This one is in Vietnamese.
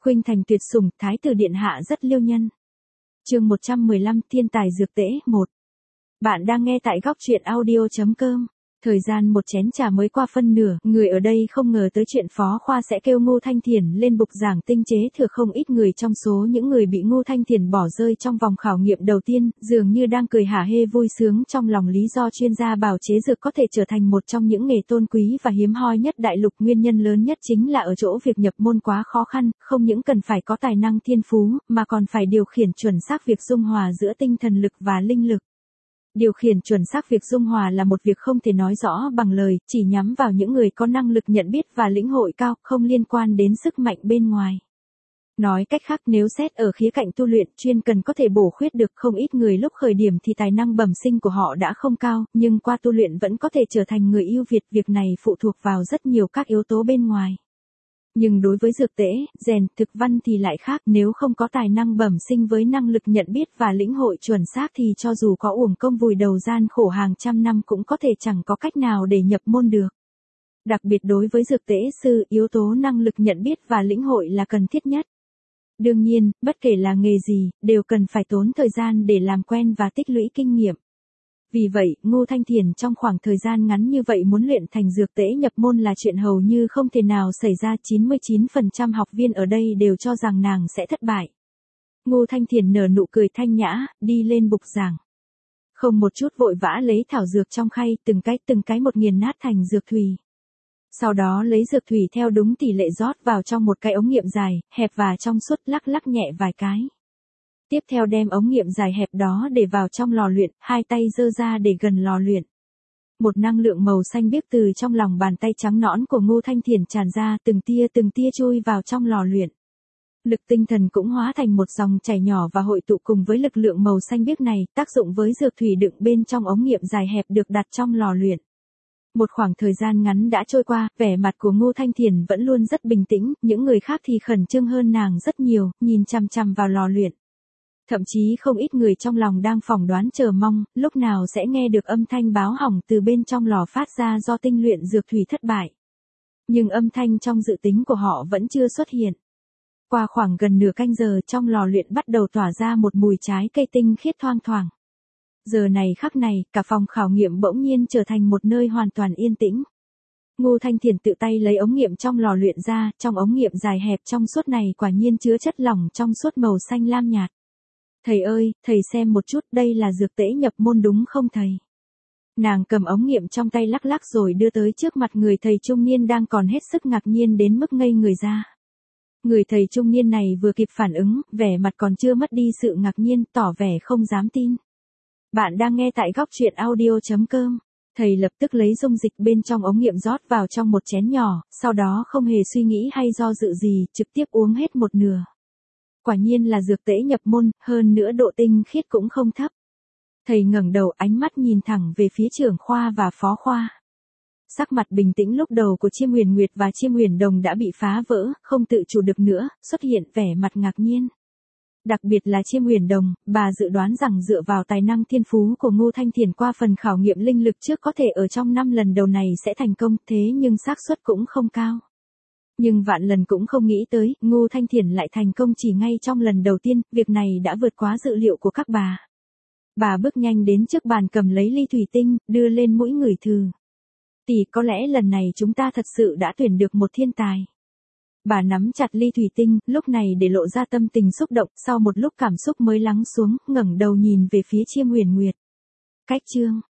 Khuynh thành tuyệt sủng, thái tử điện hạ rất liêu nhân. Chương 115, thiên tài dược tễ 1. Bạn đang nghe tại góc truyện audio.com. Thời gian một chén trà mới qua phân nửa, người ở đây không ngờ tới chuyện Phó Khoa sẽ kêu Ngô Thanh Thiền lên bục giảng tinh chế thừa. Không ít người trong số những người bị Ngô Thanh Thiền bỏ rơi trong vòng khảo nghiệm đầu tiên, dường như đang cười hả hê vui sướng trong lòng. Lý do chuyên gia bào chế dược có thể trở thành một trong những nghề tôn quý và hiếm hoi nhất đại lục, nguyên nhân lớn nhất chính là ở chỗ việc nhập môn quá khó khăn, không những cần phải có tài năng thiên phú, mà còn phải điều khiển chuẩn xác việc dung hòa giữa tinh thần lực và linh lực. Điều khiển chuẩn xác việc dung hòa là một việc không thể nói rõ bằng lời, chỉ nhắm vào những người có năng lực nhận biết và lĩnh hội cao, không liên quan đến sức mạnh bên ngoài. Nói cách khác, nếu xét ở khía cạnh tu luyện chuyên cần có thể bổ khuyết được, không ít người lúc khởi điểm thì tài năng bẩm sinh của họ đã không cao, nhưng qua tu luyện vẫn có thể trở thành người ưu việt. Việc này phụ thuộc vào rất nhiều các yếu tố bên ngoài. Nhưng đối với dược tễ, rèn, thực văn thì lại khác, nếu không có tài năng bẩm sinh với năng lực nhận biết và lĩnh hội chuẩn xác thì cho dù có uổng công vùi đầu gian khổ hàng trăm năm cũng có thể chẳng có cách nào để nhập môn được. Đặc biệt đối với dược tễ sư, yếu tố năng lực nhận biết và lĩnh hội là cần thiết nhất. Đương nhiên, bất kể là nghề gì, đều cần phải tốn thời gian để làm quen và tích lũy kinh nghiệm. Vì vậy, Ngô Thanh Thiền trong khoảng thời gian ngắn như vậy muốn luyện thành dược tễ nhập môn là chuyện hầu như không thể nào xảy ra. 99% học viên ở đây đều cho rằng nàng sẽ thất bại. Ngô Thanh Thiền nở nụ cười thanh nhã, đi lên bục giảng. Không một chút vội vã lấy thảo dược trong khay, từng cái một nghiền nát thành dược thủy. Sau đó lấy dược thủy theo đúng tỷ lệ rót vào trong một cái ống nghiệm dài, hẹp và trong suốt, lắc nhẹ vài cái. Tiếp theo đem ống nghiệm dài hẹp đó để vào trong lò luyện, hai tay giơ ra để gần lò luyện. Một năng lượng màu xanh biếc từ trong lòng bàn tay trắng nõn của Ngô Thanh Thiền tràn ra, từng tia chui vào trong lò luyện. Lực tinh thần cũng hóa thành một dòng chảy nhỏ và hội tụ cùng với lực lượng màu xanh biếc này, tác dụng với dược thủy đựng bên trong ống nghiệm dài hẹp được đặt trong lò luyện. Một khoảng thời gian ngắn đã trôi qua, vẻ mặt của Ngô Thanh Thiền vẫn luôn rất bình tĩnh, những người khác thì khẩn trương hơn nàng rất nhiều, nhìn chằm chằm vào lò luyện. Thậm chí không ít người trong lòng đang phỏng đoán chờ mong, lúc nào sẽ nghe được âm thanh báo hỏng từ bên trong lò phát ra do tinh luyện dược thủy thất bại. Nhưng âm thanh trong dự tính của họ vẫn chưa xuất hiện. Qua khoảng gần nửa canh giờ, trong lò luyện bắt đầu tỏa ra một mùi trái cây tinh khiết thoang thoảng. Giờ này khắc này, cả phòng khảo nghiệm bỗng nhiên trở thành một nơi hoàn toàn yên tĩnh. Ngô Thanh Thiền tự tay lấy ống nghiệm trong lò luyện ra, trong ống nghiệm dài hẹp trong suốt này quả nhiên chứa chất lỏng trong suốt màu xanh lam nhạt. Thầy ơi, thầy xem một chút, đây là dược tễ nhập môn đúng không thầy? Nàng cầm ống nghiệm trong tay lắc rồi đưa tới trước mặt người thầy trung niên đang còn hết sức ngạc nhiên đến mức ngây người ra. Người thầy trung niên này vừa kịp phản ứng, vẻ mặt còn chưa mất đi sự ngạc nhiên, tỏ vẻ không dám tin. Bạn đang nghe tại góc truyện audio.com. Thầy lập tức lấy dung dịch bên trong ống nghiệm rót vào trong một chén nhỏ, sau đó không hề suy nghĩ hay do dự gì, trực tiếp uống hết một nửa. Quả nhiên là dược tễ nhập môn, hơn nữa độ tinh khiết cũng không thấp. Thầy ngẩng đầu, ánh mắt nhìn thẳng về phía trưởng khoa và phó khoa. Sắc mặt bình tĩnh lúc đầu của Chiêm Huyền Nguyệt và Chiêm Huyền Đồng đã bị phá vỡ, không tự chủ được nữa, xuất hiện vẻ mặt ngạc nhiên. Đặc biệt là Chiêm Huyền Đồng, bà dự đoán rằng dựa vào tài năng thiên phú của Ngô Thanh Thiền qua phần khảo nghiệm linh lực trước có thể ở trong 5 lần đầu này sẽ thành công, thế nhưng xác suất cũng không cao. Nhưng vạn lần cũng không nghĩ tới, Ngô Thanh Thiền lại thành công chỉ ngay trong lần đầu tiên, việc này đã vượt quá dự liệu của các bà. Bà bước nhanh đến trước bàn cầm lấy ly thủy tinh, đưa lên mũi ngửi thử. Tỷ, có lẽ lần này chúng ta thật sự đã tuyển được một thiên tài. Bà nắm chặt ly thủy tinh, lúc này để lộ ra tâm tình xúc động, sau một lúc cảm xúc mới lắng xuống, ngẩng đầu nhìn về phía Chiêm Huyền Nguyệt. Cách chương